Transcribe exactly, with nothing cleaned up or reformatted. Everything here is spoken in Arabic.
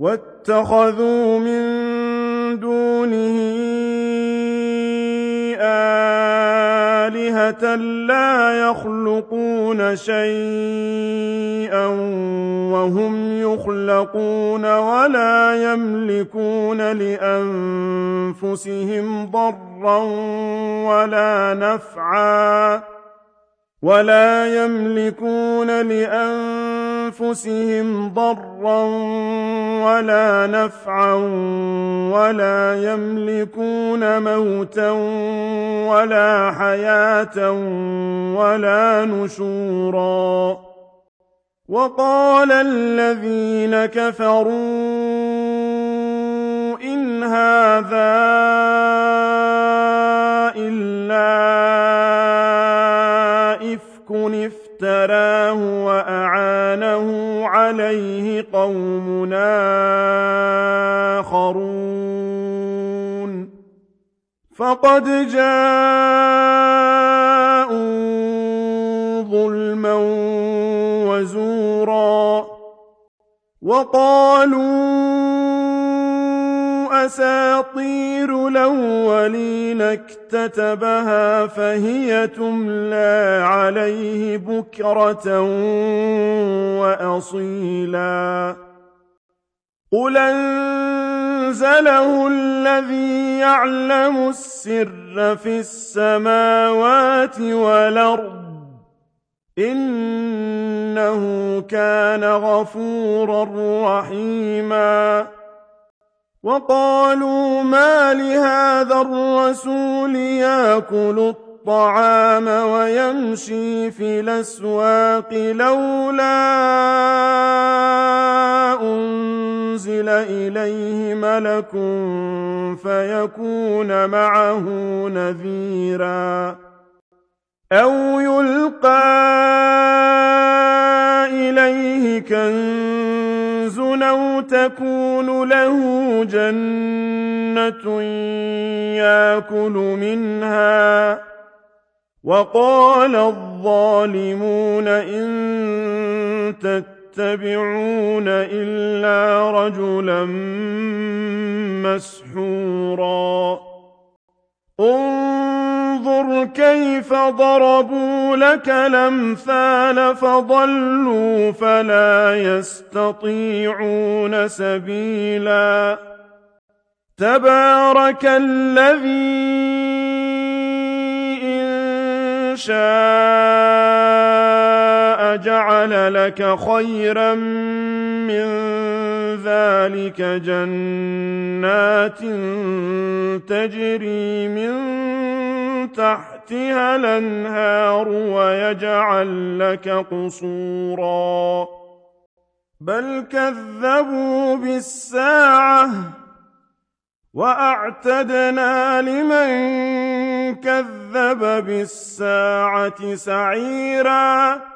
واتخذوا من دونه آلهة لا يخلقون شيئا وهم يخلقون ولا يملكون لأنفسهم ضرا ولا نفعا ولا يملكون لأنفسهم ضرا ولا نفعا ولا يملكون موتا ولا حياة ولا نشورا وقال الذين كفروا إن هذا إلا افتراه وأعانه عليه قوم آخرون فقد جاءوا ظلما وزورا وقالوا أساطير الأولين اكتتبها فهي تملى عليه بكرة وأصيلا قل أنزله الذي يعلم السر في السماوات والأرض إنه كان غفورا رحيما وقالوا ما لهذا الرسول يأكل الطعام ويمشي في الأسواق لولا أنزل إليه ملك فيكون معه نذيرا أو يلقى إليه كنز أو تكون له جنة يأكل منها وقال الظالمون إن تتبعون إلا رجلا مسحورا انظر كيف ضربوا لك الأمثال فضلوا فلا يستطيعون سبيلا تبارك الذي إن شاء جعل لك خيرا من ذلك جنات تجري من تحتها الأنهار ويجعل لك قصورا بل كذبوا بالساعة وأعتدنا لمن كذب بالساعة سعيرا